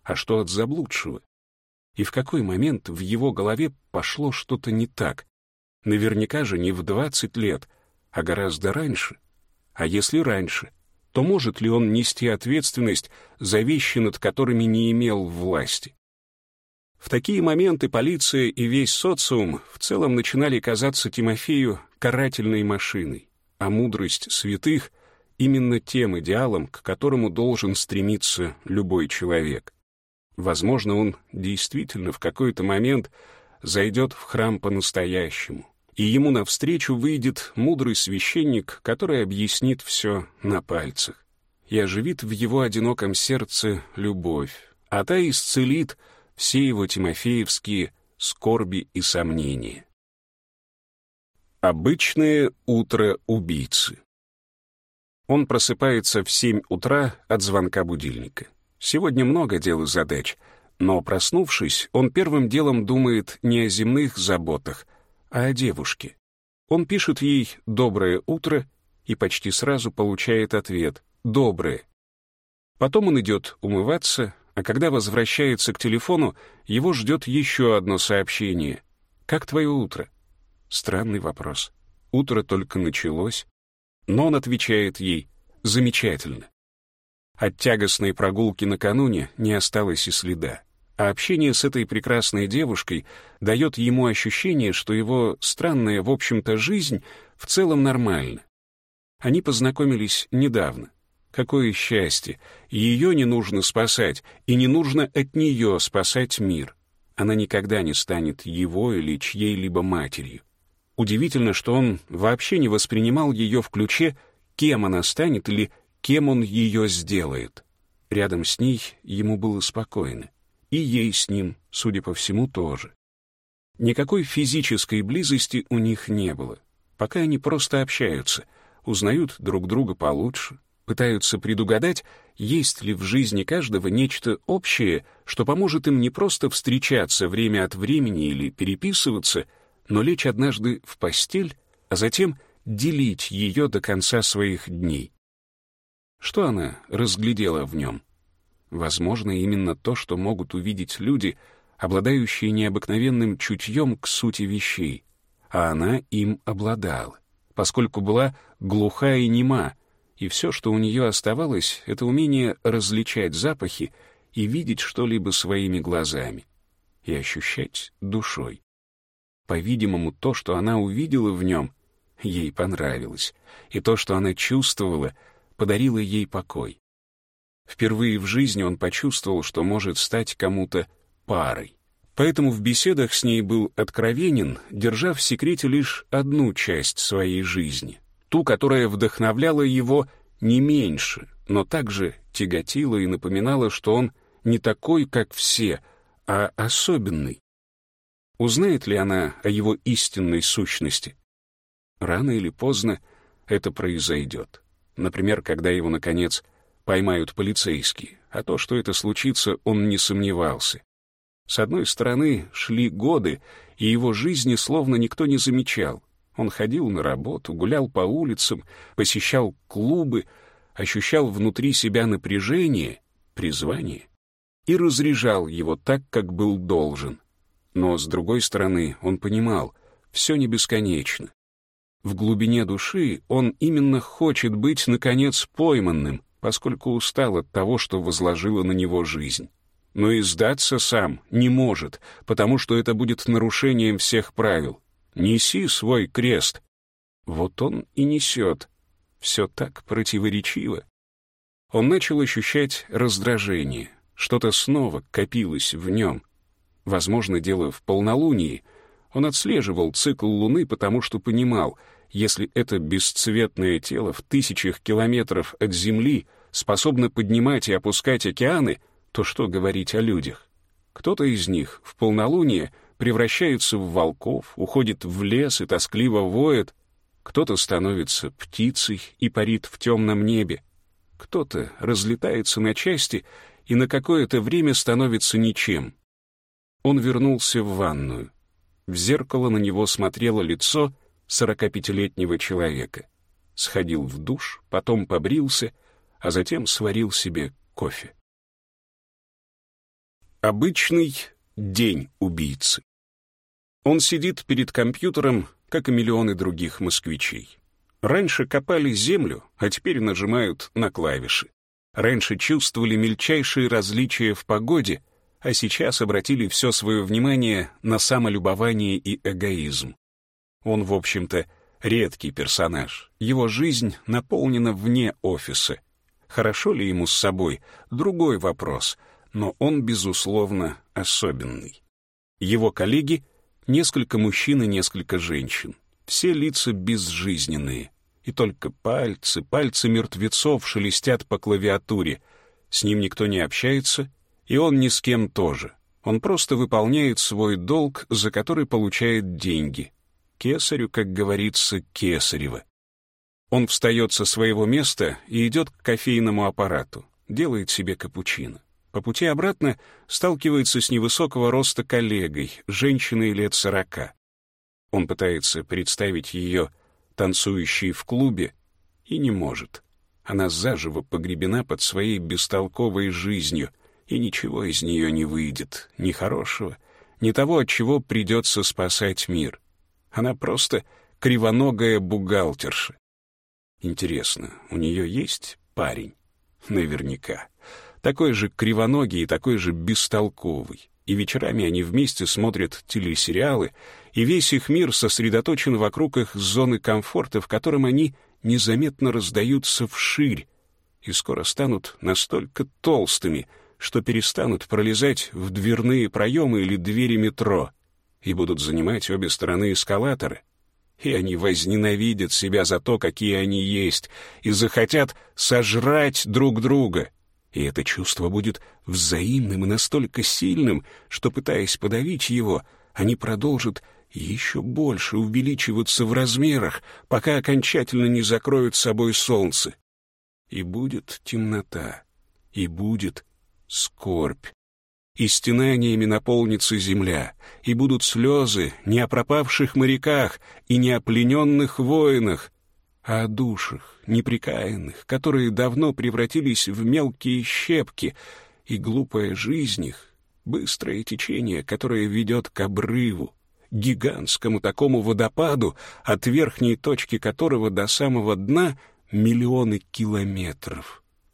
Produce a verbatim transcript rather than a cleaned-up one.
а что от заблудшего? И в какой момент в его голове пошло что-то не так? Наверняка же не в двадцать лет, а гораздо раньше. А если раньше, то может ли он нести ответственность за вещи, над которыми не имел власти? В такие моменты полиция и весь социум в целом начинали казаться Тимофею карательной машиной, а мудрость святых — именно тем идеалом, к которому должен стремиться любой человек. Возможно, он действительно в какой-то момент зайдет в храм по-настоящему, и ему навстречу выйдет мудрый священник, который объяснит все на пальцах, и оживит в его одиноком сердце любовь, а та исцелит все его тимофеевские скорби и сомнения. Обычное утро убийцы. Он просыпается в семь утра от звонка будильника. Сегодня много дел и задач, но, проснувшись, он первым делом думает не о земных заботах, а о девушке. Он пишет ей «доброе утро» и почти сразу получает ответ «доброе». Потом он идет умываться, а когда возвращается к телефону, его ждет еще одно сообщение. «Как твое утро?» Странный вопрос. Утро только началось. Но он отвечает ей «замечательно». От тягостной прогулки накануне не осталось и следа, а общение с этой прекрасной девушкой дает ему ощущение, что его странная, в общем-то, жизнь в целом нормальна. Они познакомились недавно. Какое счастье! Ее не нужно спасать, и не нужно от нее спасать мир. Она никогда не станет его или чьей-либо матерью. Удивительно, что он вообще не воспринимал ее в ключе, кем она станет или кем он ее сделает. Рядом с ней ему было спокойно. И ей с ним, судя по всему, тоже. Никакой физической близости у них не было. Пока они просто общаются, узнают друг друга получше, пытаются предугадать, есть ли в жизни каждого нечто общее, что поможет им не просто встречаться время от времени или переписываться, но лечь однажды в постель, а затем делить ее до конца своих дней. Что она разглядела в нем? Возможно, именно то, что могут увидеть люди, обладающие необыкновенным чутьем к сути вещей, а она им обладала, поскольку была глуха и нема, и все, что у нее оставалось, это умение различать запахи и видеть что-либо своими глазами и ощущать душой. По-видимому, то, что она увидела в нем, ей понравилось, и то, что она чувствовала, подарило ей покой. Впервые в жизни он почувствовал, что может стать кому-то парой. Поэтому в беседах с ней был откровенен, держа в секрете лишь одну часть своей жизни, ту, которая вдохновляла его не меньше, но также тяготила и напоминала, что он не такой, как все, а особенный. Узнает ли она о его истинной сущности? Рано или поздно это произойдет. Например, когда его, наконец, поймают полицейские, а то, что это случится, он не сомневался. С одной стороны, шли годы, и его жизни словно никто не замечал. Он ходил на работу, гулял по улицам, посещал клубы, ощущал внутри себя напряжение, призвание и разряжал его так, как был должен. Но, с другой стороны, он понимал, все не бесконечно. В глубине души он именно хочет быть, наконец, пойманным, поскольку устал от того, что возложила на него жизнь. Но и сдаться сам не может, потому что это будет нарушением всех правил. Неси свой крест. Вот он и несет. Все так противоречиво. Он начал ощущать раздражение. Что-то снова копилось в нем. Возможно, дело в полнолунии. Он отслеживал цикл Луны, потому что понимал, если это бесцветное тело в тысячах километров от Земли способно поднимать и опускать океаны, то что говорить о людях? Кто-то из них в полнолуние превращается в волков, уходит в лес и тоскливо воет, кто-то становится птицей и парит в темном небе, кто-то разлетается на части и на какое-то время становится ничем. Он вернулся в ванную. В зеркало на него смотрело лицо сорокапятилетнего человека. Сходил в душ, потом побрился, а затем сварил себе кофе. Обычный день убийцы. Он сидит перед компьютером, как и миллионы других москвичей. Раньше копали землю, а теперь нажимают на клавиши. Раньше чувствовали мельчайшие различия в погоде, а сейчас обратили все свое внимание на самолюбование и эгоизм. Он, в общем-то, редкий персонаж. Его жизнь наполнена вне офиса. Хорошо ли ему с собой — другой вопрос, но он, безусловно, особенный. Его коллеги — несколько мужчин и несколько женщин. Все лица безжизненные. И только пальцы, пальцы мертвецов шелестят по клавиатуре. С ним никто не общается, и он ни с кем тоже. Он просто выполняет свой долг, за который получает деньги. Кесарю, как говорится, кесарево. Он встает со своего места и идет к кофейному аппарату, делает себе капучино. По пути обратно сталкивается с невысокого роста коллегой, женщиной лет сорока. Он пытается представить ее танцующей в клубе и не может. Она заживо погребена под своей бестолковой жизнью, и ничего из нее не выйдет, ни хорошего, ни того, от чего придется спасать мир. Она просто кривоногая бухгалтерша. Интересно, у нее есть парень? Наверняка. Такой же кривоногий и такой же бестолковый. И вечерами они вместе смотрят телесериалы, и весь их мир сосредоточен вокруг их зоны комфорта, в котором они незаметно раздаются вширь и скоро станут настолько толстыми, что перестанут пролезать в дверные проемы или двери метро и будут занимать обе стороны эскалатора. И они возненавидят себя за то, какие они есть, и захотят сожрать друг друга. И это чувство будет взаимным и настолько сильным, что, пытаясь подавить его, они продолжат еще больше увеличиваться в размерах, пока окончательно не закроют собой солнце. И будет темнота, и будет скорбь. И стенаниями наполнится земля, и будут слезы не о пропавших моряках и не о плененных воинах, а о душах непрекаянных, которые давно превратились в мелкие щепки, и глупая жизнь их — быстрое течение, которое ведет к обрыву, гигантскому такому водопаду, от верхней точки которого до самого дна миллионы километров.